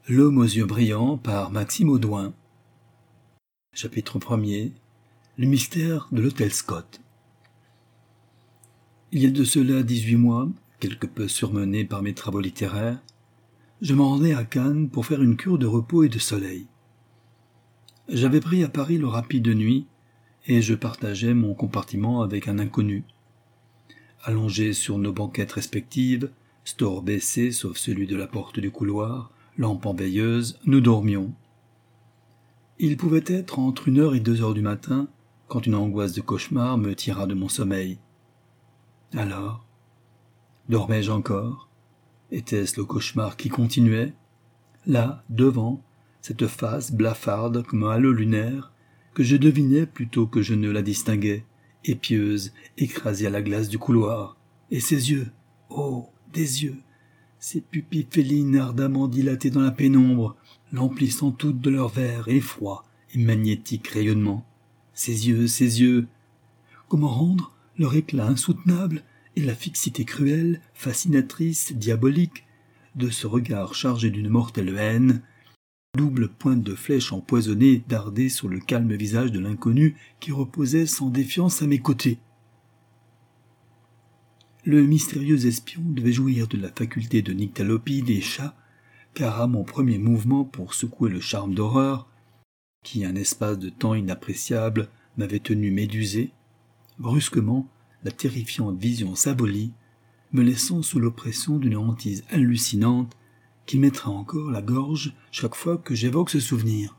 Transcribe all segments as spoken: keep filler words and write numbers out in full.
L'homme aux yeux brillants par Maxime Audouin. Chapitre premier. Le mystère de l'hôtel Scott. Il y a de cela dix-huit mois, quelque peu surmené par mes travaux littéraires, je m'en rendais à Cannes pour faire une cure de repos et de soleil. J'avais pris à Paris le rapide de nuit, et je partageais mon compartiment avec un inconnu. Allongés sur nos banquettes respectives, stores baissés sauf celui de la porte du couloir, lampe en veilleuse, nous dormions. Il pouvait être entre une heure et deux heures du matin, quand une angoisse de cauchemar me tira de mon sommeil. Alors, dormais-je encore? Était-ce le cauchemar qui continuait? Là, devant, cette face blafarde comme un halo lunaire, que je devinais plutôt que je ne la distinguais, épieuse, écrasée à la glace du couloir, et ses yeux, oh, des yeux, ces pupilles félines ardemment dilatées dans la pénombre, l'emplissant toutes de leur vert, effroi et magnétique rayonnement. Ces yeux, ces yeux, comment rendre leur éclat insoutenable et la fixité cruelle, fascinatrice, diabolique, de ce regard chargé d'une mortelle haine, double pointe de flèche empoisonnée dardée sur le calme visage de l'inconnu qui reposait sans défiance à mes côtés. Le mystérieux espion devait jouir de la faculté de nyctalopie des chats, car à mon premier mouvement pour secouer le charme d'horreur, qui un espace de temps inappréciable m'avait tenu médusé, brusquement la terrifiante vision s'abolit, me laissant sous l'oppression d'une hantise hallucinante qui mettra encore la gorge chaque fois que j'évoque ce souvenir.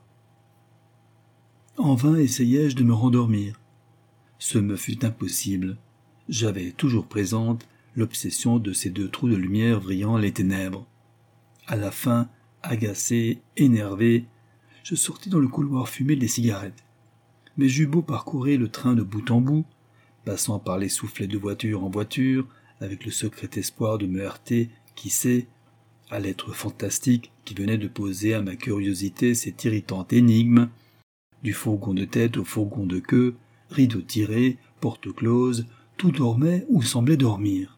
En vain essayai-je de me rendormir. Ce me fut impossible. J'avais toujours présente l'obsession de ces deux trous de lumière brillant les ténèbres. À la fin, agacé, énervé, je sortis dans le couloir fumé des cigarettes. Mais j'eus beau parcourir le train de bout en bout, passant par les soufflets de voiture en voiture, avec le secret espoir de me heurter, qui sait, à l'être fantastique qui venait de poser à ma curiosité cette irritante énigme, du fourgon de tête au fourgon de queue, rideaux tirés, porte close, tout dormait ou semblait dormir.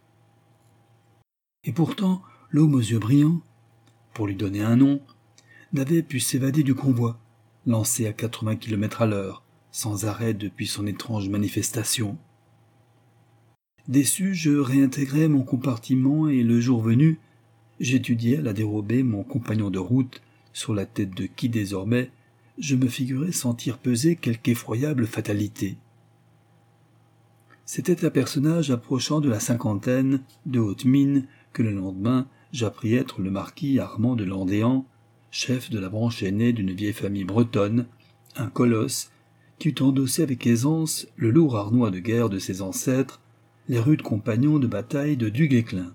Et pourtant, l'homme aux yeux brillants, pour lui donner un nom, n'avait pu s'évader du convoi, lancé à quatre-vingts kilomètres à l'heure, sans arrêt depuis son étrange manifestation. Déçu, je réintégrai mon compartiment et le jour venu, j'étudiai à la dérobée mon compagnon de route, sur la tête de qui désormais je me figurais sentir peser quelque effroyable fatalité. C'était un personnage approchant de la cinquantaine, de haute mine, que le lendemain j'appris être le marquis Armand de Landéan, chef de la branche aînée d'une vieille famille bretonne, un colosse qui eût endossé avec aisance le lourd harnois de guerre de ses ancêtres, les rudes compagnons de bataille de Duguesclin.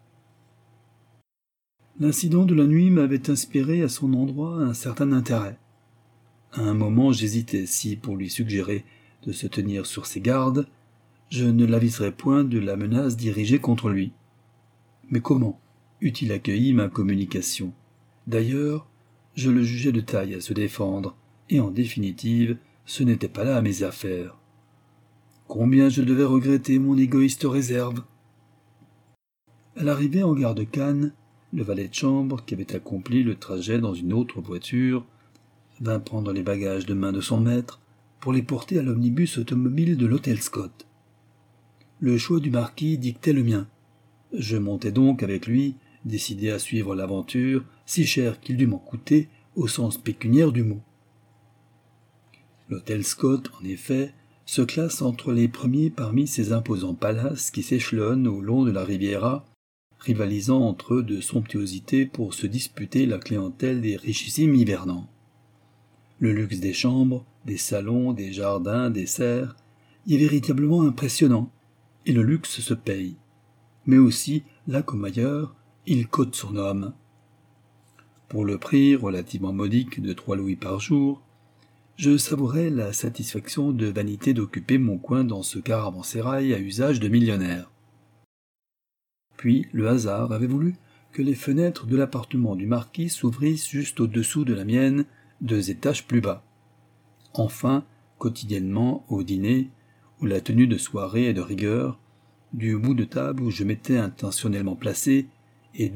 L'incident de la nuit m'avait inspiré à son endroit un certain intérêt. À un moment j'hésitais si, pour lui suggérer de se tenir sur ses gardes, je ne l'aviserais point de la menace dirigée contre lui. Mais comment eût-il accueilli ma communication? D'ailleurs, je le jugeais de taille à se défendre, et en définitive, ce n'était pas là mes affaires. Combien je devais regretter mon égoïste réserve! À l'arrivée en gare de Cannes, le valet de chambre, qui avait accompli le trajet dans une autre voiture, vint prendre les bagages de main de son maître pour les porter à l'omnibus automobile de l'hôtel Scott. Le choix du marquis dictait le mien. Je montai donc avec lui, décidé à suivre l'aventure, si cher qu'il dût m'en coûter au sens pécuniaire du mot. L'hôtel Scott, en effet, se classe entre les premiers parmi ces imposants palaces qui s'échelonnent au long de la Riviera, rivalisant entre eux de somptuosité pour se disputer la clientèle des richissimes hivernants. Le luxe des chambres, des salons, des jardins, des serres, y est véritablement impressionnant, et le luxe se paye. Mais aussi, là comme ailleurs, il cote son homme. Pour le prix relativement modique de trois louis par jour, je savourais la satisfaction de vanité d'occuper mon coin dans ce caravansérail à usage de millionnaire. Puis le hasard avait voulu que les fenêtres de l'appartement du marquis s'ouvrissent juste au-dessous de la mienne, deux étages plus bas. Enfin, quotidiennement, au dîner, où la tenue de soirée est de rigueur, du bout de table où je m'étais intentionnellement placé, et d'où,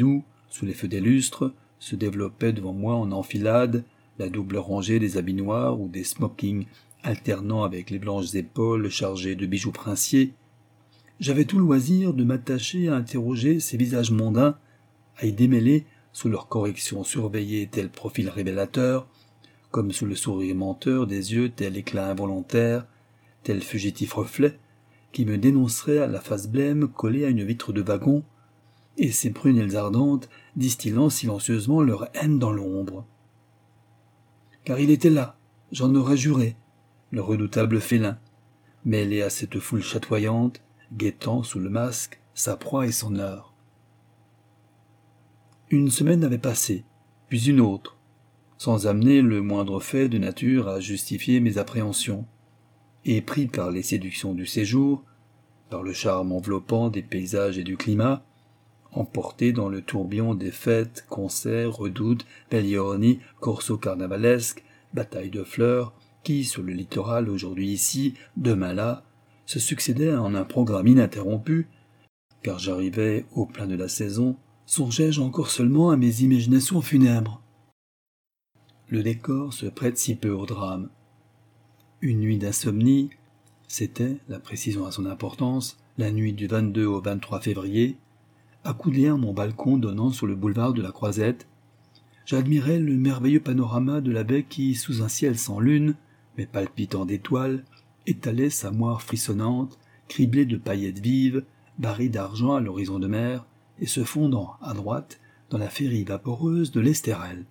Sous les feux des lustres, se développait devant moi en enfilade la double rangée des habits noirs ou des smokings alternant avec les blanches épaules chargées de bijoux princiers. J'avais tout loisir de m'attacher à interroger ces visages mondains, à y démêler, sous leur correction surveillée, tel profil révélateur, comme sous le sourire menteur des yeux tel éclat involontaire, tel fugitif reflet, qui me dénoncerait à la face blême collée à une vitre de wagon, et ces prunelles ardentes distillant silencieusement leur haine dans l'ombre. Car il était là, j'en aurais juré, le redoutable félin, mêlé à cette foule chatoyante, guettant sous le masque sa proie et son heure. Une semaine avait passé, puis une autre, sans amener le moindre fait de nature à justifier mes appréhensions, et pris par les séductions du séjour, par le charme enveloppant des paysages et du climat, emporté dans le tourbillon des fêtes, concerts, redoutes, veglioni, corsos carnavalesques, batailles de fleurs, qui, sur le littoral aujourd'hui ici, demain là, se succédaient en un programme ininterrompu, car j'arrivais au plein de la saison, songeais-je encore seulement à mes imaginations funèbres. Le décor se prête si peu au drame. Une nuit d'insomnie, c'était, la précision a son importance, la nuit du vingt-deux au vingt-trois février, accoudé à mon balcon donnant sur le boulevard de la Croisette, j'admirais le merveilleux panorama de la baie qui, sous un ciel sans lune, mais palpitant d'étoiles, étalait sa moire frissonnante, criblée de paillettes vives, barrée d'argent à l'horizon de mer, et se fondant, à droite, dans la féerie vaporeuse de l'Estérel.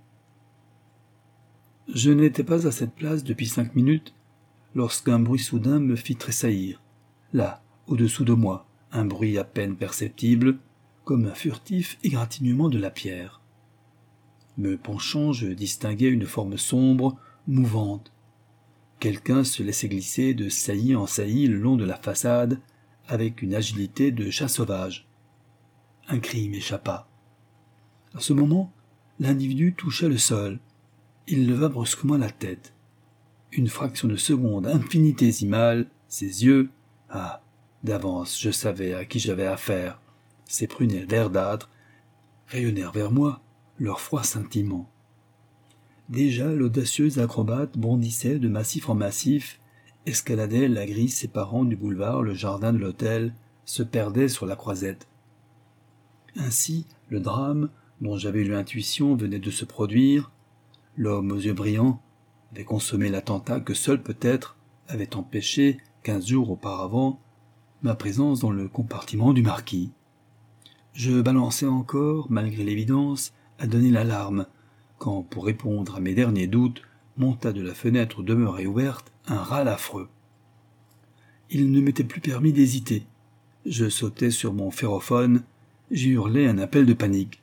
Je n'étais pas à cette place depuis cinq minutes, lorsqu'un bruit soudain me fit tressaillir. Là, au-dessous de moi, un bruit à peine perceptible, comme un furtif égratignement de la pierre. Me penchant, je distinguai une forme sombre, mouvante. Quelqu'un se laissait glisser de saillie en saillie le long de la façade, avec une agilité de chat sauvage. Un cri m'échappa. À ce moment, l'individu toucha le sol. Il leva brusquement la tête. Une fraction de seconde infinitésimale, ses yeux, ah, d'avance je savais à qui j'avais affaire, ses prunelles verdâtres, rayonnèrent vers moi, leur froid scintillement. Déjà l'audacieuse acrobate bondissait de massif en massif, escaladait la grille séparant du boulevard le jardin de l'hôtel, se perdait sur la Croisette. Ainsi, le drame, dont j'avais eu l'intuition, venait de se produire. L'homme aux yeux brillants avait consommé l'attentat que seul peut-être avait empêché, quinze jours auparavant, ma présence dans le compartiment du marquis. Je balançais encore, malgré l'évidence, à donner l'alarme, quand, pour répondre à mes derniers doutes, monta de la fenêtre demeurée ouverte un râle affreux. Il ne m'était plus permis d'hésiter. Je sautai sur mon ferrophone, j'y hurlai un appel de panique.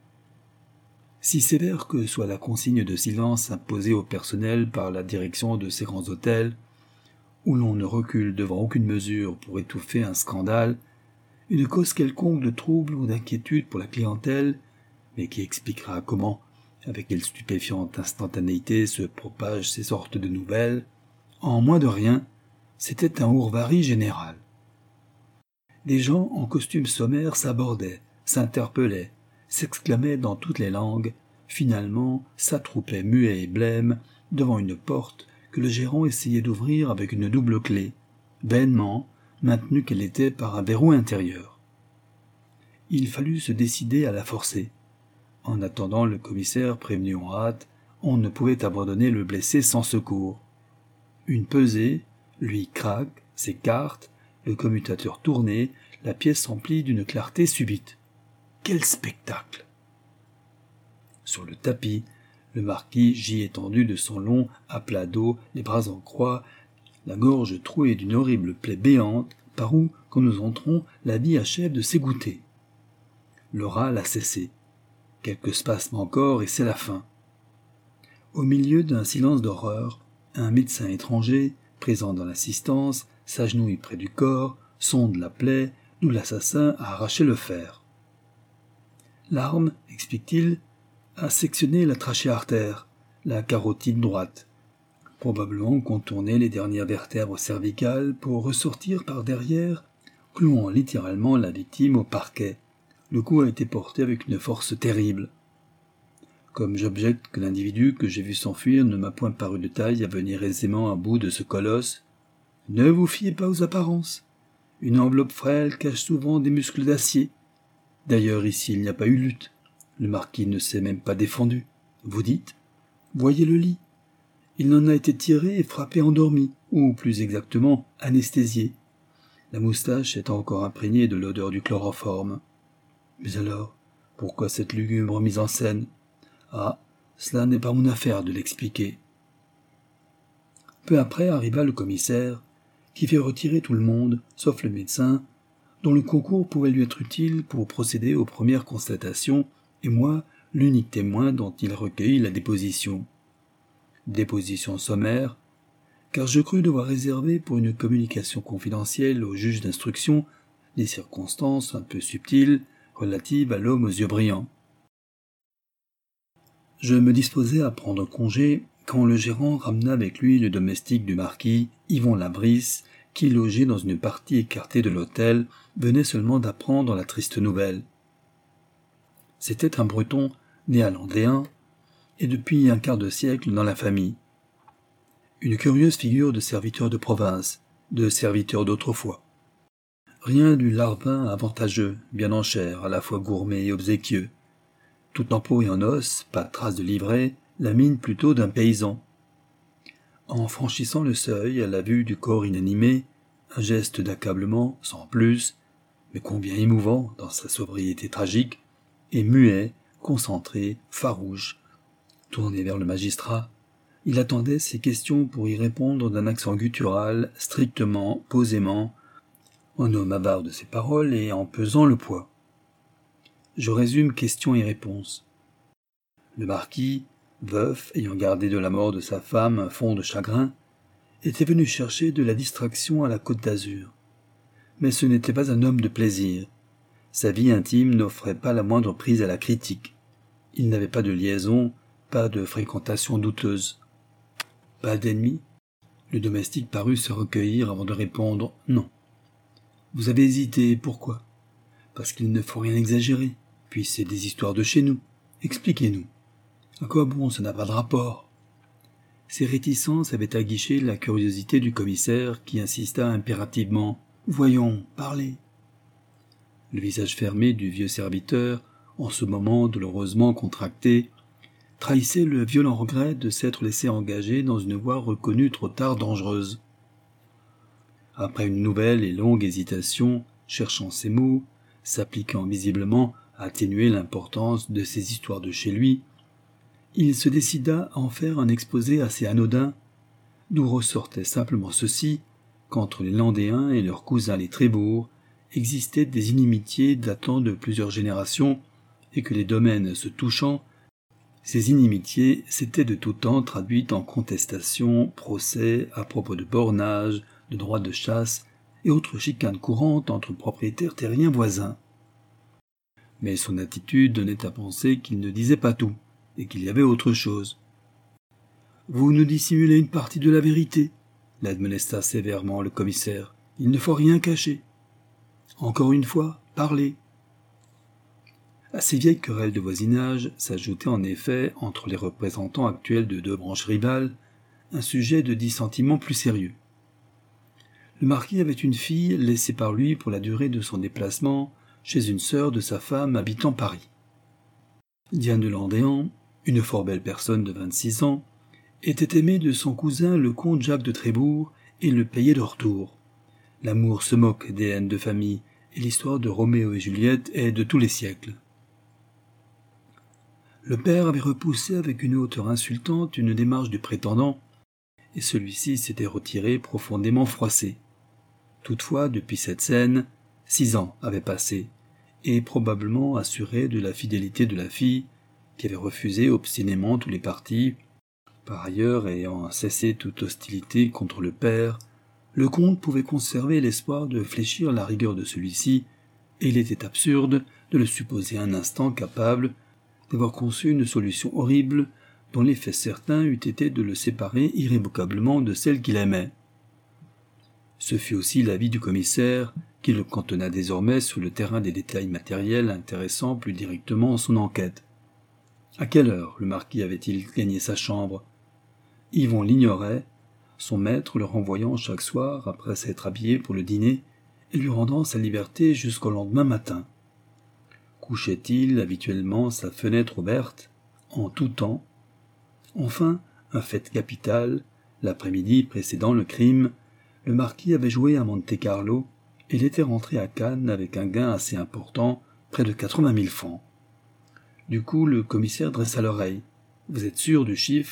Si sévère que soit la consigne de silence imposée au personnel par la direction de ces grands hôtels, où l'on ne recule devant aucune mesure pour étouffer un scandale, une cause quelconque de trouble ou d'inquiétude pour la clientèle, mais qui expliquera comment, avec quelle stupéfiante instantanéité se propagent ces sortes de nouvelles, en moins de rien, c'était un ourvari général. Des gens en costume sommaire s'abordaient, s'interpellaient, s'exclamaient dans toutes les langues, finalement s'attroupaient muets et blêmes devant une porte que le gérant essayait d'ouvrir avec une double clé, vainement, maintenue qu'elle était par un verrou intérieur. Il fallut se décider à la forcer. En attendant le commissaire prévenu en hâte, on ne pouvait abandonner le blessé sans secours. Une pesée, lui craque, s'écarte, le commutateur tourné, la pièce remplie d'une clarté subite. Quel spectacle! Sur le tapis, le marquis gît étendu de son long à plat dos, les bras en croix, la gorge trouée d'une horrible plaie béante, par où, quand nous entrons, la vie achève de s'égoutter. Le râle a cessé. Quelques spasmes encore, et c'est la fin. Au milieu d'un silence d'horreur, un médecin étranger, présent dans l'assistance, s'agenouille près du corps, sonde la plaie, d'où l'assassin a arraché le fer. L'arme, explique-t-il, a sectionné la trachée artère, la carotide droite, probablement contourné les dernières vertèbres cervicales pour ressortir par derrière, clouant littéralement la victime au parquet, Le coup a été porté avec une force terrible. Comme j'objecte que l'individu que j'ai vu s'enfuir ne m'a point paru de taille à venir aisément à bout de ce colosse, ne vous fiez pas aux apparences. Une enveloppe frêle cache souvent des muscles d'acier. D'ailleurs, ici, il n'y a pas eu lutte. Le marquis ne s'est même pas défendu. Vous dites ? Voyez le lit. Il en a été tiré et frappé endormi, ou plus exactement, anesthésié. La moustache est encore imprégnée de l'odeur du chloroforme. Mais alors, pourquoi cette lugubre mise en scène ? Ah, cela n'est pas mon affaire de l'expliquer. Peu après arriva le commissaire, qui fit retirer tout le monde, sauf le médecin, dont le concours pouvait lui être utile pour procéder aux premières constatations, et moi, l'unique témoin dont il recueillit la déposition. Déposition sommaire, car je crus devoir réserver pour une communication confidentielle au juge d'instruction des circonstances un peu subtiles relatives à l'homme aux yeux brillants. Je me disposais à prendre congé quand le gérant ramena avec lui le domestique du marquis, Yvon Labris, qui, logé dans une partie écartée de l'hôtel, venait seulement d'apprendre la triste nouvelle. C'était un Breton né à Landéen, et depuis un quart de siècle dans la famille. Une curieuse figure de serviteur de province, de serviteur d'autrefois. Rien du larbin avantageux, bien en chair, à la fois gourmet et obséquieux. Tout en peau et en os, pas de trace de livret, la mine plutôt d'un paysan. En franchissant le seuil, à la vue du corps inanimé, un geste d'accablement, sans plus, mais combien émouvant dans sa sobriété tragique, et muet, concentré, farouche, tourné vers le magistrat, il attendait ces questions pour y répondre d'un accent guttural, strictement, posément, en homme avare de ses paroles et en pesant le poids. Je résume questions et réponses. Le marquis, veuf, ayant gardé de la mort de sa femme un fond de chagrin, était venu chercher de la distraction à la Côte d'Azur. Mais ce n'était pas un homme de plaisir. Sa vie intime n'offrait pas la moindre prise à la critique. Il n'avait pas de liaison, pas de fréquentation douteuse. Pas d'ennemis ? Le domestique parut se recueillir avant de répondre « Non ». Vous avez hésité, pourquoi ? Parce qu'il ne faut rien exagérer, puis c'est des histoires de chez nous. Expliquez-nous. À quoi bon, ça n'a pas de rapport ? Ces réticences avaient aguiché la curiosité du commissaire qui insista impérativement « Voyons, parlez ». Le visage fermé du vieux serviteur, en ce moment douloureusement contracté, trahissait le violent regret de s'être laissé engager dans une voie reconnue trop tard dangereuse. Après une nouvelle et longue hésitation, cherchant ses mots, s'appliquant visiblement à atténuer l'importance de ces histoires de chez lui, il se décida à en faire un exposé assez anodin, d'où ressortait simplement ceci, qu'entre les Landéens et leurs cousins les Trébourg existaient des inimitiés datant de plusieurs générations, et que les domaines se touchant, ces inimitiés s'étaient de tout temps traduites en contestations, procès à propos de bornage, de droits de chasse et autres chicanes courantes entre propriétaires terriens voisins. Mais son attitude donnait à penser qu'il ne disait pas tout, et qu'il y avait autre chose. « Vous nous dissimulez une partie de la vérité, » l'admonesta sévèrement le commissaire. « Il ne faut rien cacher. Encore une fois, parlez. » À ces vieilles querelles de voisinage s'ajoutait en effet, entre les représentants actuels de deux branches rivales, un sujet de dissentiment plus sérieux. Le marquis avait une fille laissée par lui pour la durée de son déplacement chez une sœur de sa femme habitant Paris. Diane de Landéan, une fort belle personne de vingt-six ans, était aimée de son cousin le comte Jacques de Trébourg et le payait de retour. L'amour se moque des haines de famille, et l'histoire de Roméo et Juliette est de tous les siècles. Le père avait repoussé avec une hauteur insultante une démarche du prétendant, et celui-ci s'était retiré profondément froissé. Toutefois, depuis cette scène, six ans avaient passé, et probablement assuré de la fidélité de la fille, qui avait refusé obstinément tous les partis. Par ailleurs, ayant cessé toute hostilité contre le père, le comte pouvait conserver l'espoir de fléchir la rigueur de celui-ci, et il était absurde de le supposer un instant capable d'avoir conçu une solution horrible dont l'effet certain eût été de le séparer irrévocablement de celle qu'il aimait. Ce fut aussi l'avis du commissaire, qui le cantonna désormais sur le terrain des détails matériels intéressant plus directement son enquête. À quelle heure le marquis avait-il gagné sa chambre? Yvon l'ignorait, son maître le renvoyant chaque soir après s'être habillé pour le dîner et lui rendant sa liberté jusqu'au lendemain matin. Couchait-il habituellement sa fenêtre ouverte, en tout temps? Enfin, un fait capital, l'après-midi précédant le crime, le marquis avait joué à Monte-Carlo et il était rentré à Cannes avec un gain assez important, près de quatre-vingt mille francs. Du coup, le commissaire dressa l'oreille. « Vous êtes sûr du chiffre ?»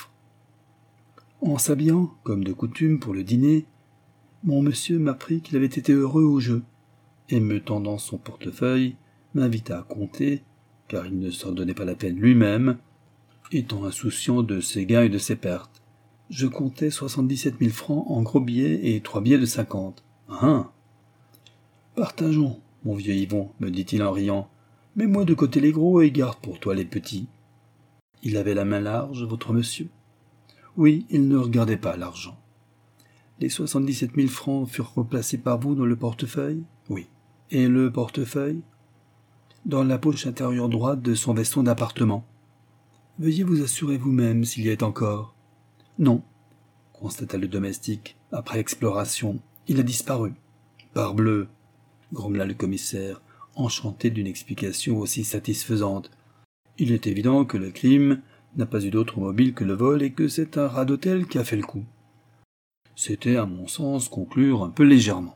En s'habillant, comme de coutume, pour le dîner, mon monsieur m'apprit qu'il avait été heureux au jeu, et me tendant son portefeuille, m'invita à compter, car il ne s'en donnait pas la peine lui-même, étant insouciant de ses gains et de ses pertes. Je comptais soixante-dix-sept mille francs en gros billets et trois billets de cinquante. Ah! Partageons, mon vieux Yvon, me dit-il en riant. Mets-moi de côté les gros et garde pour toi les petits. Il avait la main large, votre monsieur? Oui, il ne regardait pas l'argent. Les soixante-dix-sept mille francs furent replacés par vous dans le portefeuille? Oui. Et le portefeuille? Dans la poche intérieure droite de son veston d'appartement. Veuillez vous assurer vous-même s'il y est encore. Non, constata le domestique, après exploration. Il a disparu. Parbleu, grommela le commissaire, enchanté d'une explication aussi satisfaisante. Il est évident que le crime n'a pas eu d'autre mobile que le vol et que c'est un rat d'hôtel qui a fait le coup. C'était, à mon sens, conclure un peu légèrement.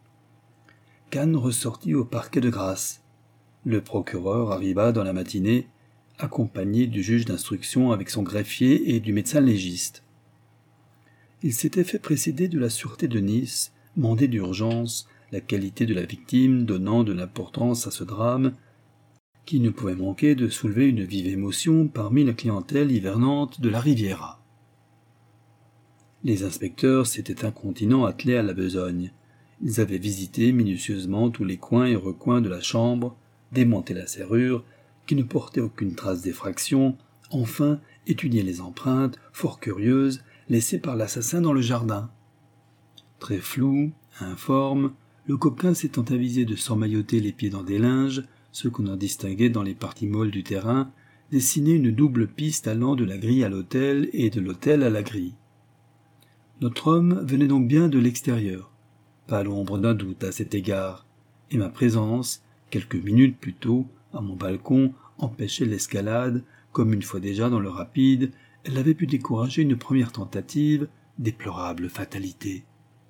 Cannes ressortit au parquet de grâce. Le procureur arriva dans la matinée, accompagné du juge d'instruction avec son greffier et du médecin légiste. Il s'était fait précéder de la sûreté de Nice, mandé d'urgence, la qualité de la victime donnant de l'importance à ce drame, qui ne pouvait manquer de soulever une vive émotion parmi la clientèle hivernante de la Riviera. Les inspecteurs s'étaient incontinent attelés à la besogne. Ils avaient visité minutieusement tous les coins et recoins de la chambre, démonté la serrure, qui ne portait aucune trace d'effraction, enfin étudié les empreintes, fort curieuses, laissées par l'assassin dans le jardin. Très flou, informe, le coquin s'étant avisé de s'emmailloter les pieds dans des linges, ce qu'on en distinguait dans les parties molles du terrain, dessinait une double piste allant de la grille à l'hôtel et de l'hôtel à la grille. Notre homme venait donc bien de l'extérieur, pas l'ombre d'un doute à cet égard, et ma présence, quelques minutes plus tôt, à mon balcon, empêchait l'escalade, comme une fois déjà dans le rapide, elle avait pu décourager une première tentative, déplorable fatalité.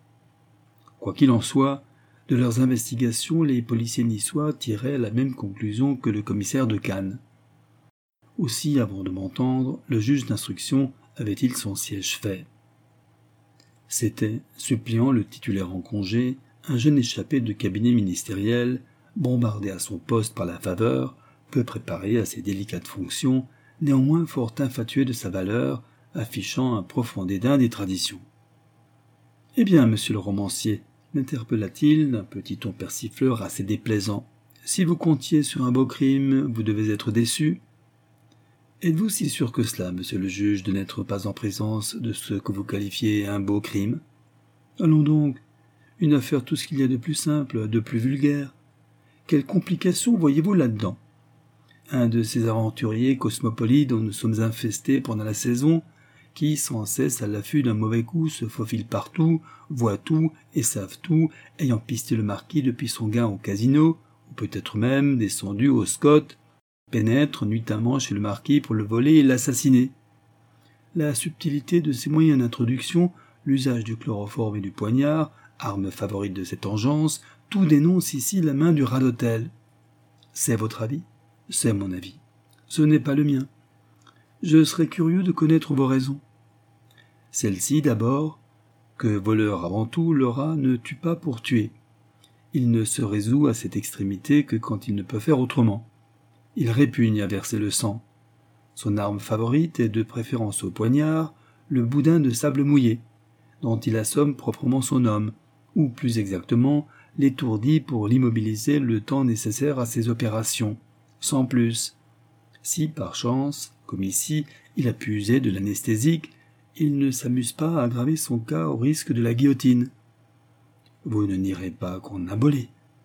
Quoi qu'il en soit, de leurs investigations, les policiers niçois tiraient la même conclusion que le commissaire de Cannes. Aussi, avant de m'entendre, le juge d'instruction avait-il son siège fait. C'était, suppliant le titulaire en congé, un jeune échappé de cabinet ministériel, bombardé à son poste par la faveur, peu préparé à ses délicates fonctions, néanmoins fort infatué de sa valeur, affichant un profond dédain des traditions. « Eh bien, monsieur le romancier, m'interpella-t-il d'un petit ton persifleur assez déplaisant, si vous comptiez sur un beau crime, vous devez être déçu. Êtes-vous si sûr que cela, monsieur le juge, de n'être pas en présence de ce que vous qualifiez un beau crime? Allons donc, une affaire tout ce qu'il y a de plus simple, de plus vulgaire. Quelle complication voyez-vous là-dedans? Un de ces aventuriers cosmopolites dont nous sommes infestés pendant la saison, qui, sans cesse à l'affût d'un mauvais coup, se faufilent partout, voient tout et savent tout, ayant pisté le marquis depuis son gain au casino, ou peut-être même descendu au Scott, pénètrent nuitamment chez le marquis pour le voler et l'assassiner. La subtilité de ces moyens d'introduction, l'usage du chloroforme et du poignard, arme favorite de cette engeance, tout dénonce ici la main du rat d'hôtel. C'est votre avis? C'est mon avis. Ce n'est pas le mien. Je serais curieux de connaître vos raisons. Celle-ci d'abord, que voleur avant tout, le rat ne tue pas pour tuer. Il ne se résout à cette extrémité que quand il ne peut faire autrement. Il répugne à verser le sang. Son arme favorite est de préférence au poignard, le boudin de sable mouillé, dont il assomme proprement son homme, ou plus exactement, l'étourdit pour l'immobiliser le temps nécessaire à ses opérations, sans plus. Si, par chance, comme ici, il a pu user de l'anesthésique, il ne s'amuse pas à aggraver son cas au risque de la guillotine. Vous ne nierez pas qu'on a volé.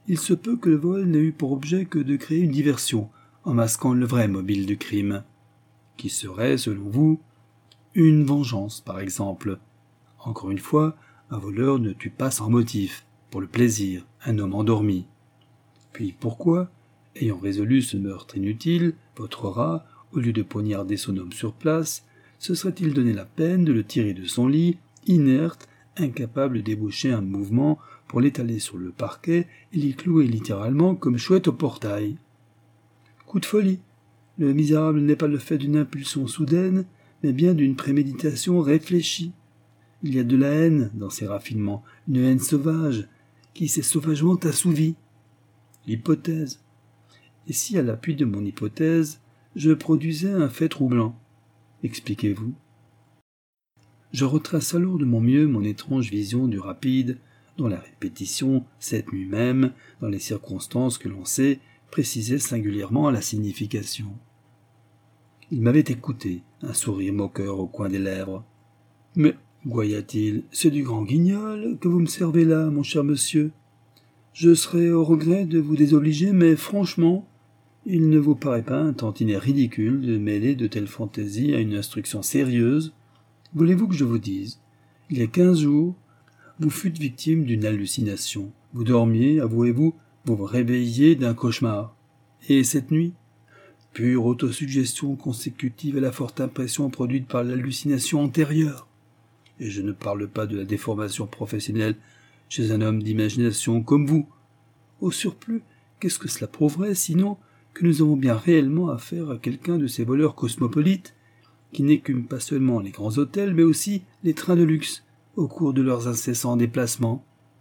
il se peut que le vol n'ait eu pour objet que de créer une diversion en masquant le vrai mobile du crime, qui serait, selon vous, une vengeance, par exemple. Encore une fois, un voleur ne tue pas sans motif, pour le plaisir, un homme endormi. Puis pourquoi, ayant résolu ce meurtre inutile, votre rat, au lieu de poignarder son homme sur place, se serait-il donné la peine de le tirer de son lit, inerte, incapable de déboucher un mouvement pour l'étaler sur le parquet et l'y clouer littéralement comme chouette au portail. Coup de folie. Le misérable n'est pas le fait d'une impulsion soudaine, mais bien d'une préméditation réfléchie. Il y a de la haine dans ces raffinements, une haine sauvage, qui s'est sauvagement assouvie. L'hypothèse. Et si, à l'appui de mon hypothèse, je produisais un fait troublant? Expliquez-vous. Je retrace alors de mon mieux mon étrange vision du rapide, dont la répétition, cette nuit même, dans les circonstances que l'on sait, précisait singulièrement la signification. Il m'avait écouté, un sourire moqueur au coin des lèvres. « Mais, goya-t-il, c'est du grand guignol que vous me servez là, mon cher monsieur. Je serais au regret de vous désobliger, mais franchement, il ne vous paraît pas un tantinet ridicule de mêler de telles fantaisies à une instruction sérieuse? Voulez-vous que je vous dise, il y a quinze jours, vous fûtes victime d'une hallucination. Vous dormiez, avouez-vous, vous vous réveilliez d'un cauchemar. Et cette nuit, pure autosuggestion consécutive à la forte impression produite par l'hallucination antérieure. Et je ne parle pas de la déformation professionnelle chez un homme d'imagination comme vous. Au surplus, qu'est-ce que cela prouverait, sinon que nous avons bien réellement affaire à quelqu'un de ces voleurs cosmopolites qui n'écument pas seulement les grands hôtels, mais aussi les trains de luxe au cours de leurs incessants déplacements.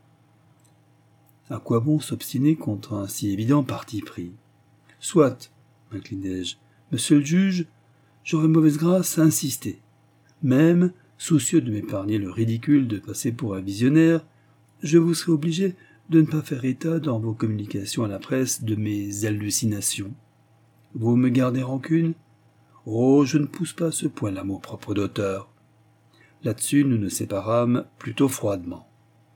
À quoi bon s'obstiner contre un si évident parti pris? Soit, m'inclinai-je, monsieur le juge, j'aurais mauvaise grâce à insister. Même, soucieux de m'épargner le ridicule de passer pour un visionnaire, je vous serais obligé de ne pas faire état dans vos communications à la presse de mes hallucinations. Vous me gardez rancune? Oh, je ne pousse pas à ce point l'amour-propre d'auteur. Là-dessus, nous nous séparâmes plutôt froidement.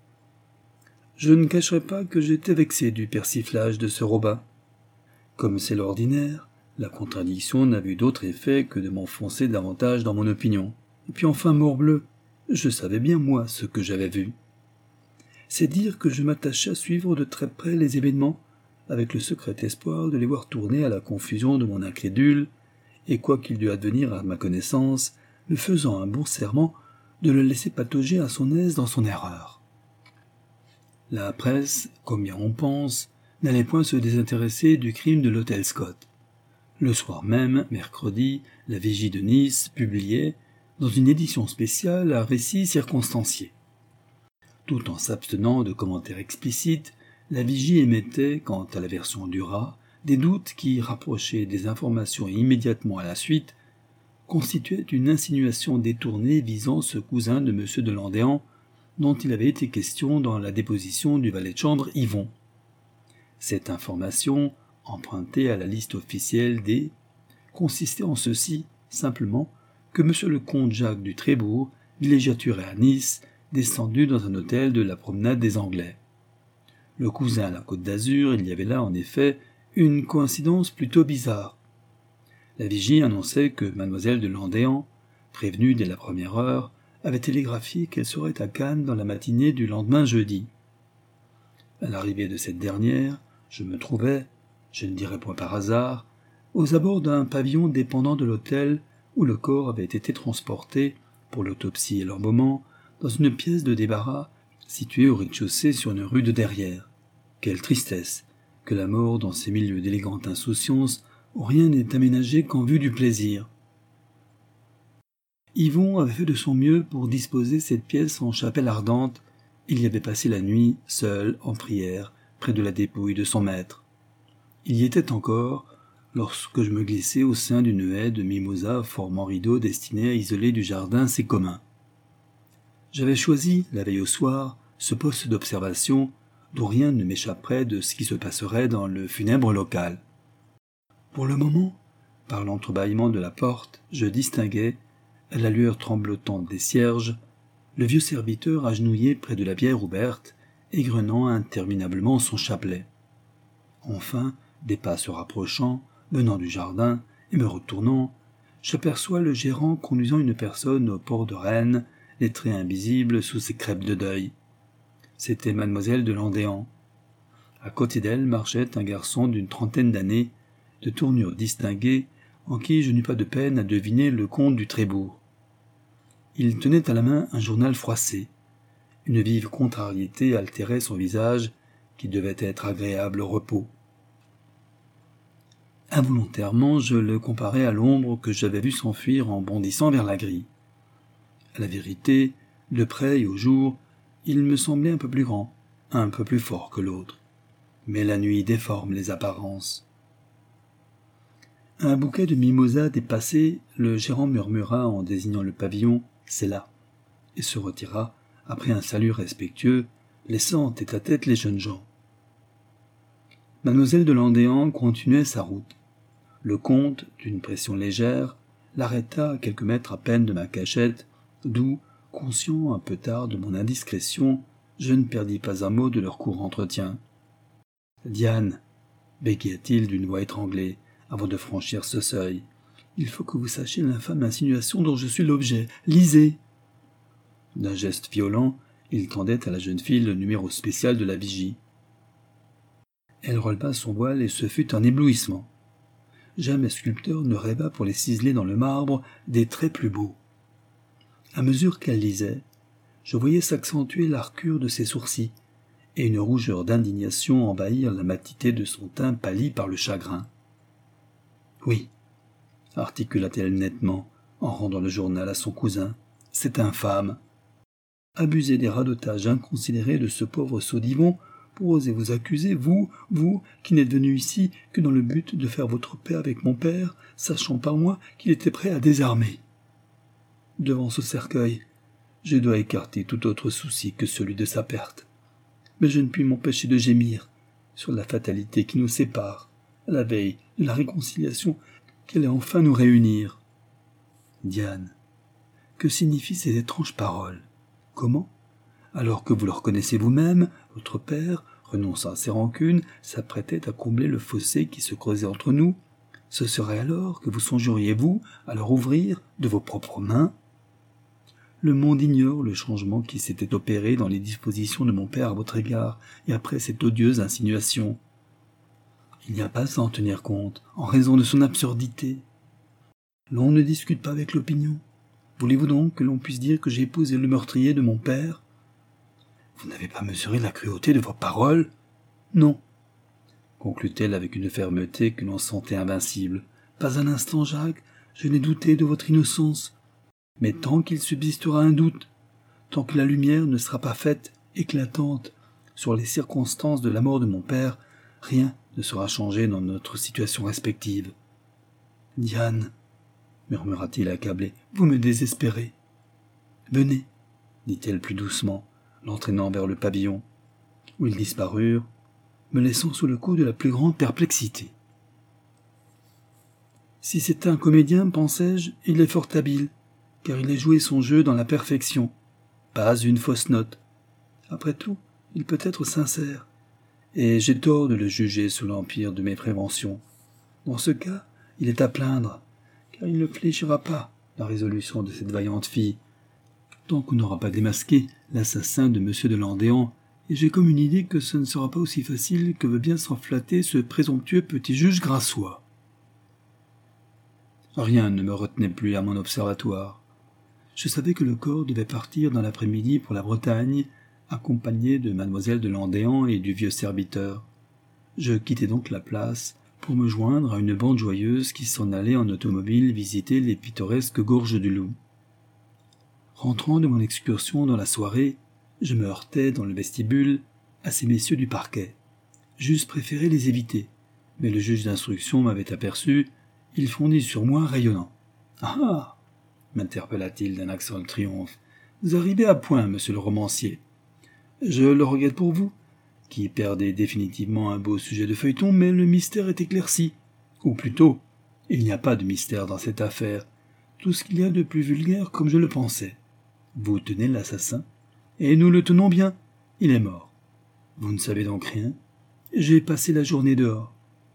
Je ne cacherai pas que j'étais vexé du persiflage de ce Robin. Comme c'est l'ordinaire, la contradiction n'avait eu d'autre effet que de m'enfoncer davantage dans mon opinion. Et puis enfin, morbleu, je savais bien, moi, ce que j'avais vu. C'est dire que je m'attachais à suivre de très près les événements, avec le secret espoir de les voir tourner à la confusion de mon incrédule, et quoi qu'il dût advenir à ma connaissance, me faisant un bon serment de le laisser patauger à son aise dans son erreur. La presse, comme bien on pense, n'allait point se désintéresser du crime de l'hôtel Scott. Le soir même, mercredi, la Vigie de Nice publiait, dans une édition spéciale, un récit circonstancié. Tout en s'abstenant de commentaires explicites, la Vigie émettait, quant à la version du rat, des doutes qui, rapprochés des informations immédiatement à la suite, constituaient une insinuation détournée visant ce cousin de M. de Landéan, dont il avait été question dans la déposition du valet de chambre Yvon. Cette information, empruntée à la liste officielle des, consistait en ceci, simplement, que M. le comte Jacques du Trébourg, villégiaturé à Nice, descendu dans un hôtel de la promenade des Anglais. Le cousin à la Côte d'Azur, il y avait là, en effet, une coïncidence plutôt bizarre. La Vigie annonçait que mademoiselle de Landéan, prévenue dès la première heure, avait télégraphié qu'elle serait à Cannes dans la matinée du lendemain jeudi. À l'arrivée de cette dernière, je me trouvais, je ne dirais point par hasard, aux abords d'un pavillon dépendant de l'hôtel où le corps avait été transporté, pour l'autopsie et l'embaumement, dans une pièce de débarras située au rez-de-chaussée sur une rue de derrière. Quelle tristesse que la mort dans ces milieux d'élégante insouciance où rien n'est aménagé qu'en vue du plaisir. Yvon avait fait de son mieux pour disposer cette pièce en chapelle ardente. Il y avait passé la nuit, seul, en prière, près de la dépouille de son maître. Il y était encore, lorsque je me glissai au sein d'une haie de mimosas formant rideau destiné à isoler du jardin ses communs. J'avais choisi, la veille au soir, ce poste d'observation dont rien ne m'échapperait de ce qui se passerait dans le funèbre local. Pour le moment, par l'entrebâillement de la porte, je distinguais, à la lueur tremblotante des cierges, le vieux serviteur agenouillé près de la bière ouverte, égrenant interminablement son chapelet. Enfin, des pas se rapprochant, venant du jardin, et me retournant, j'aperçois le gérant conduisant une personne au port de Rennes, les traits invisibles sous ses crêpes de deuil. C'était mademoiselle de Landéan. À côté d'elle marchait un garçon d'une trentaine d'années, de tournure distinguée, en qui je n'eus pas de peine à deviner le comte du Trébourg. Il tenait à la main un journal froissé. Une vive contrariété altérait son visage, qui devait être agréable au repos. Involontairement, je le comparais à l'ombre que j'avais vue s'enfuir en bondissant vers la grille. À la vérité, de près et au jour, il me semblait un peu plus grand, un peu plus fort que l'autre. Mais la nuit déforme les apparences. Un bouquet de mimosas dépassé, le gérant murmura en désignant le pavillon « C'est là » et se retira, après un salut respectueux, laissant en tête-à-tête les jeunes gens. Mademoiselle de Landéan continuait sa route. Le comte, d'une pression légère, l'arrêta à quelques mètres à peine de ma cachette, d'où, conscient un peu tard de mon indiscrétion, je ne perdis pas un mot de leur court entretien. « Diane, bégaya-t-il d'une voix étranglée, avant de franchir ce seuil, il faut que vous sachiez l'infâme insinuation dont je suis l'objet. Lisez !» D'un geste violent, il tendait à la jeune fille le numéro spécial de la vigie. Elle releva son voile et ce fut un éblouissement. Jamais sculpteur ne rêva pour les ciseler dans le marbre des traits plus beaux. À mesure qu'elle lisait, je voyais s'accentuer l'arcure de ses sourcils et une rougeur d'indignation envahir la matité de son teint pâli par le chagrin. « Oui, » articula-t-elle nettement, en rendant le journal à son cousin, « c'est infâme. Abuser des radotages inconsidérés de ce pauvre Saudivon pour oser vous accuser, vous, vous, qui n'êtes venu ici que dans le but de faire votre paix avec mon père, sachant par moi qu'il était prêt à désarmer. Devant ce cercueil, je dois écarter tout autre souci que celui de sa perte. Mais je ne puis m'empêcher de gémir sur la fatalité qui nous sépare, à la veille de la réconciliation qu'elle ait enfin nous réunir. Diane, que signifient ces étranges paroles? Comment, alors que vous le reconnaissez vous-même, votre père, renonçant à ses rancunes, s'apprêtait à combler le fossé qui se creusait entre nous, ce serait alors que vous songeriez, vous, à leur ouvrir de vos propres mains? Le monde ignore le changement qui s'était opéré dans les dispositions de mon père à votre égard, et après cette odieuse insinuation. Il n'y a pas à en tenir compte, en raison de son absurdité. L'on ne discute pas avec l'opinion. Voulez-vous donc que l'on puisse dire que j'ai épousé le meurtrier de mon père? Vous n'avez pas mesuré la cruauté de vos paroles? Non, conclut-elle avec une fermeté que l'on sentait invincible. Pas un instant, Jacques, je n'ai douté de votre innocence. Mais tant qu'il subsistera un doute, tant que la lumière ne sera pas faite éclatante sur les circonstances de la mort de mon père, rien ne sera changé dans notre situation respective. Diane, murmura-t-il accablé, vous me désespérez. Venez, dit-elle plus doucement, l'entraînant vers le pavillon, où ils disparurent, me laissant sous le coup de la plus grande perplexité. Si c'est un comédien, pensai-je, il est fort habile, car il a joué son jeu dans la perfection. Pas une fausse note. Après tout, il peut être sincère, et j'ai tort de le juger sous l'empire de mes préventions. Dans ce cas, il est à plaindre, car il ne fléchira pas la résolution de cette vaillante fille, tant qu'on n'aura pas démasqué l'assassin de Monsieur de Landéan, et j'ai comme une idée que ce ne sera pas aussi facile que veut bien s'en flatter ce présomptueux petit juge Grassois. Rien ne me retenait plus à mon observatoire. Je savais que le corps devait partir dans l'après-midi pour la Bretagne, accompagné de mademoiselle de Landéan et du vieux serviteur. Je quittai donc la place pour me joindre à une bande joyeuse qui s'en allait en automobile visiter les pittoresques gorges du Loup. Rentrant de mon excursion dans la soirée, je me heurtai dans le vestibule à ces messieurs du parquet. J'eusse préféré les éviter, mais le juge d'instruction m'avait aperçu, il fondit sur moi rayonnant. « Ah ah !» m'interpella-t-il d'un accent de triomphe. « Vous arrivez à point, monsieur le romancier. Je le regrette pour vous, qui perdez définitivement un beau sujet de feuilleton, mais le mystère est éclairci. Ou plutôt, il n'y a pas de mystère dans cette affaire. Tout ce qu'il y a de plus vulgaire comme je le pensais. Vous tenez l'assassin, et nous le tenons bien. Il est mort. Vous ne savez donc rien? J'ai passé la journée dehors.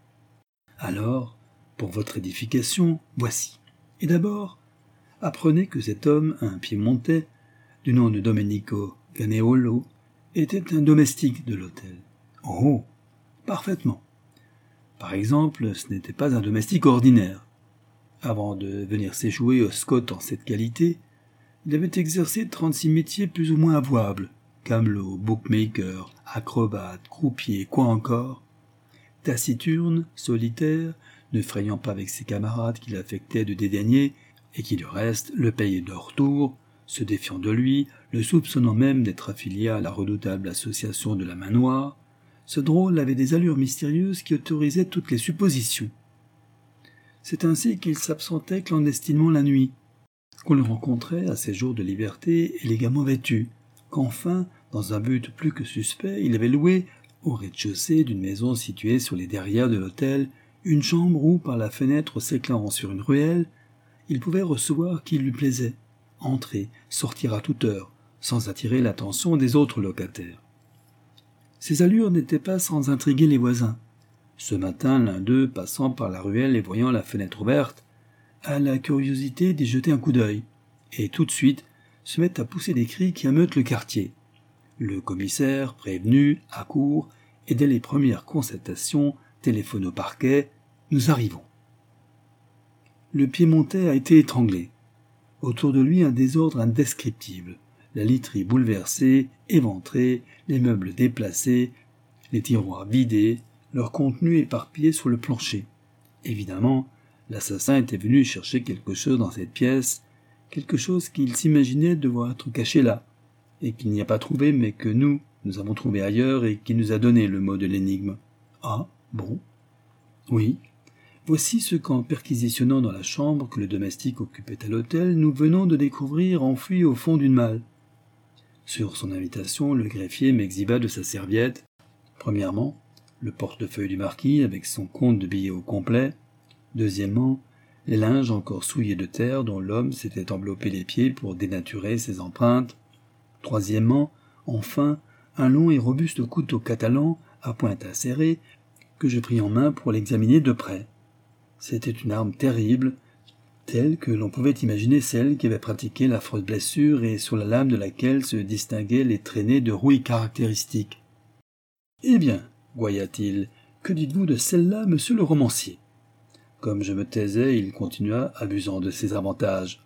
Alors, pour votre édification, voici. Et d'abord, apprenez que cet homme, un Piémontais, du nom de Domenico Ganeolo, était un domestique de l'hôtel. Oh, parfaitement. Par exemple, ce n'était pas un domestique ordinaire. Avant de venir s'échouer au Scott en cette qualité, il avait exercé trente-six métiers plus ou moins avouables. Camelot, bookmaker, acrobate, croupier, quoi encore. Taciturne, solitaire, ne frayant pas avec ses camarades qu'il affectait de dédaigner, et qui du reste le payaient de leur tour, se défiant de lui, le soupçonnant même d'être affilié à la redoutable association de la main noire, ce drôle avait des allures mystérieuses qui autorisaient toutes les suppositions. C'est ainsi qu'il s'absentait clandestinement la nuit, qu'on le rencontrait à ses jours de liberté élégamment vêtu, qu'enfin, dans un but plus que suspect, il avait loué, au rez-de-chaussée d'une maison située sur les derrières de l'hôtel, une chambre où, par la fenêtre s'éclairant sur une ruelle, il pouvait recevoir qui lui plaisait, entrer, sortir à toute heure, sans attirer l'attention des autres locataires. Ses allures n'étaient pas sans intriguer les voisins. Ce matin, l'un d'eux, passant par la ruelle et voyant la fenêtre ouverte, a la curiosité d'y jeter un coup d'œil, et tout de suite se met à pousser des cris qui ameutent le quartier. Le commissaire, prévenu, accourt, et dès les premières constatations, téléphone au parquet, nous arrivons. Le Piémontais a été étranglé. Autour de lui un désordre indescriptible, la literie bouleversée, éventrée, les meubles déplacés, les tiroirs vidés, leur contenu éparpillé sur le plancher. Évidemment, l'assassin était venu chercher quelque chose dans cette pièce, quelque chose qu'il s'imaginait devoir être caché là, et qu'il n'y a pas trouvé, mais que nous, nous avons trouvé ailleurs et qui nous a donné le mot de l'énigme. Ah, bon. Oui. Voici ce qu'en perquisitionnant dans la chambre que le domestique occupait à l'hôtel, nous venons de découvrir enfoui au fond d'une malle. Sur son invitation, le greffier m'exhiba de sa serviette. Premièrement, le portefeuille du marquis avec son compte de billets au complet. Deuxièmement, les linges encore souillés de terre dont l'homme s'était enveloppé les pieds pour dénaturer ses empreintes. Troisièmement, enfin, un long et robuste couteau catalan à pointe acérée que je pris en main pour l'examiner de près. C'était une arme terrible, telle que l'on pouvait imaginer celle qui avait pratiqué l'affreuse blessure et sur la lame de laquelle se distinguaient les traînées de rouille caractéristiques. « Eh bien, goya-t-il, que dites-vous de celle-là, monsieur le romancier ?» Comme je me taisais, il continua, abusant de ses avantages.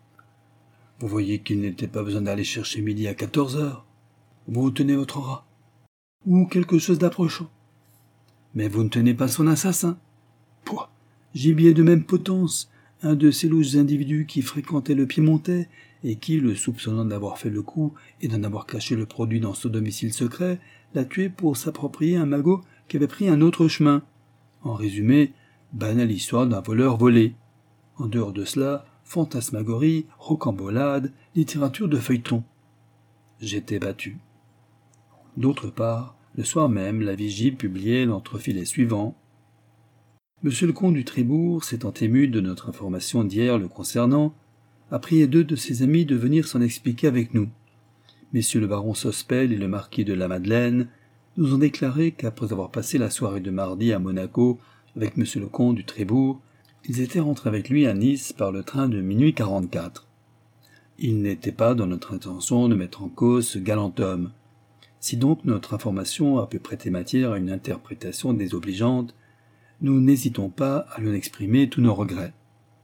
« Vous voyez qu'il n'était pas besoin d'aller chercher midi à quatorze heures. Vous tenez votre rat. Ou quelque chose d'approchant. Mais vous ne tenez pas son assassin. Pouah, gibier de même potence, un de ces louches individus qui fréquentaient le Piémontais et qui, le soupçonnant d'avoir fait le coup et d'en avoir caché le produit dans son domicile secret, l'a tué pour s'approprier un magot qui avait pris un autre chemin. En résumé, banale histoire d'un voleur volé. En dehors de cela, fantasmagorie, rocambolade, littérature de feuilleton. J'étais battu. D'autre part, le soir même, la Vigie publiait l'entrefilet suivant. Monsieur le comte du Trébourg, s'étant ému de notre information d'hier le concernant, a prié deux de ses amis de venir s'en expliquer avec nous. Messieurs le baron Sospel et le marquis de la Madeleine nous ont déclaré qu'après avoir passé la soirée de mardi à Monaco avec monsieur le comte du Trébourg, ils étaient rentrés avec lui à Nice par le train de minuit quarante-quatre. Il n'était pas dans notre intention de mettre en cause ce galant homme. Si donc notre information a pu prêter matière à une interprétation désobligeante, nous n'hésitons pas à lui en exprimer tous nos regrets.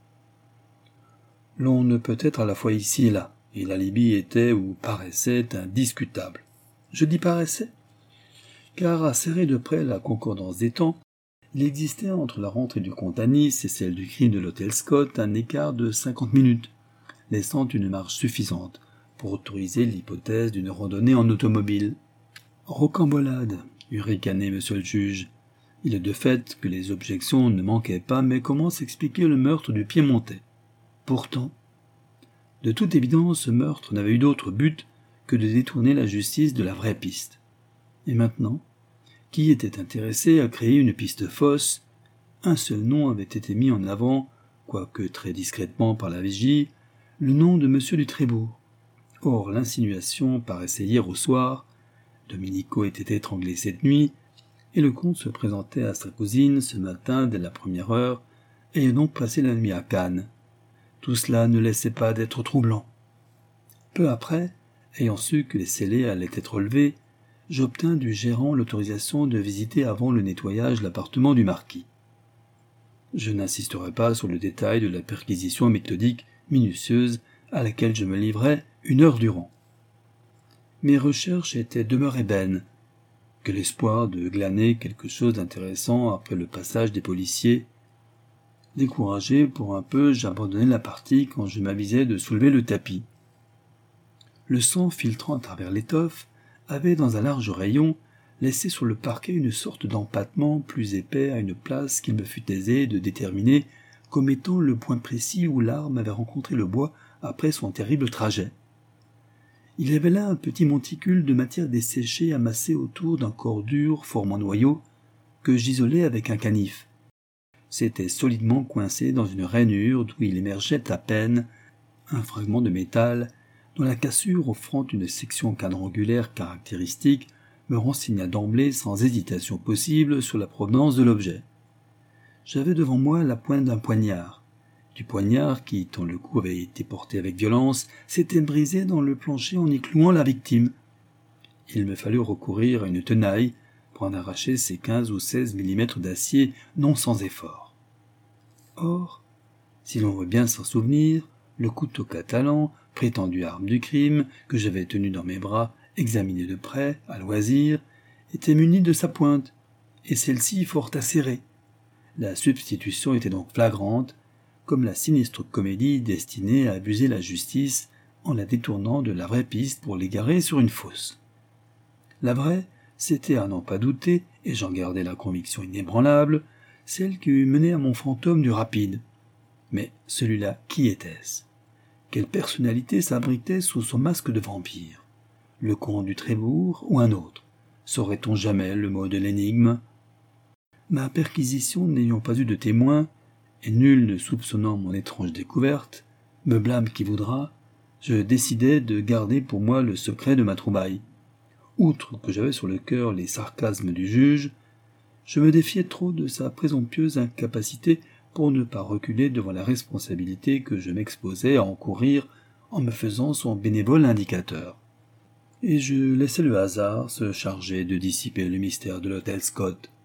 L'on ne peut être à la fois ici et là, et l'alibi était ou paraissait indiscutable. Je dis paraissait, car à serrer de près la concordance des temps, il existait entre la rentrée du comte à Nice et celle du crime de l'hôtel Scott un écart de cinquante minutes, laissant une marge suffisante pour autoriser l'hypothèse d'une randonnée en automobile. Rocambolade, eut ricané monsieur le juge. Il est de fait que les objections ne manquaient pas, mais comment s'expliquer le meurtre du Piémontais? Pourtant, de toute évidence, ce meurtre n'avait eu d'autre but que de détourner la justice de la vraie piste. Et maintenant, qui était intéressé à créer une piste fausse? Un seul nom avait été mis en avant, quoique très discrètement par la vigie, le nom de monsieur du Trébourg. Or, l'insinuation paraissait hier au soir, Domenico était étranglé cette nuit, et le comte se présentait à sa cousine ce matin dès la première heure, ayant donc passé la nuit à Cannes. Tout cela ne laissait pas d'être troublant. Peu après, ayant su que les scellés allaient être levés, j'obtins du gérant l'autorisation de visiter avant le nettoyage l'appartement du marquis. Je n'insisterai pas sur le détail de la perquisition méthodique minutieuse à laquelle je me livrais une heure durant. Mes recherches étaient demeurées vaines, que l'espoir de glaner quelque chose d'intéressant après le passage des policiers. Découragé pour un peu, j'abandonnai la partie quand je m'avisai de soulever le tapis. Le sang filtrant à travers l'étoffe avait, dans un large rayon, laissé sur le parquet une sorte d'empattement plus épais à une place qu'il me fut aisé de déterminer comme étant le point précis où l'arme avait rencontré le bois après son terrible trajet. Il y avait là un petit monticule de matière desséchée amassé autour d'un corps dur formant noyau que j'isolai avec un canif. C'était solidement coincé dans une rainure d'où il émergeait à peine un fragment de métal dont la cassure offrant une section quadrangulaire caractéristique me renseigna d'emblée sans hésitation possible sur la provenance de l'objet. J'avais devant moi la pointe d'un poignard, du poignard qui, tant le coup avait été porté avec violence, s'était brisé dans le plancher en y clouant la victime. Il me fallut recourir à une tenaille pour en arracher ces quinze ou seize millimètres d'acier non sans effort. Or, si l'on veut bien s'en souvenir, le couteau catalan, prétendue arme du crime, que j'avais tenu dans mes bras, examiné de près, à loisir, était muni de sa pointe, et celle-ci fort acérée. La substitution était donc flagrante, comme la sinistre comédie destinée à abuser la justice en la détournant de la vraie piste pour l'égarer sur une fausse. La vraie, c'était à n'en pas douter, et j'en gardais la conviction inébranlable, celle qui eût mené à mon fantôme du rapide. Mais celui-là, qui était-ce? Quelle personnalité s'abritait sous son masque de vampire? Le comte du Trébourg ou un autre? Saurait-on jamais le mot de l'énigme? Ma perquisition n'ayant pas eu de témoin, et nul ne soupçonnant mon étrange découverte, me blâme qui voudra, je décidai de garder pour moi le secret de ma trouvaille. Outre que j'avais sur le cœur les sarcasmes du juge, je me défiais trop de sa présomptueuse incapacité pour ne pas reculer devant la responsabilité que je m'exposais à encourir en me faisant son bénévole indicateur. Et je laissai le hasard se charger de dissiper le mystère de l'hôtel Scott.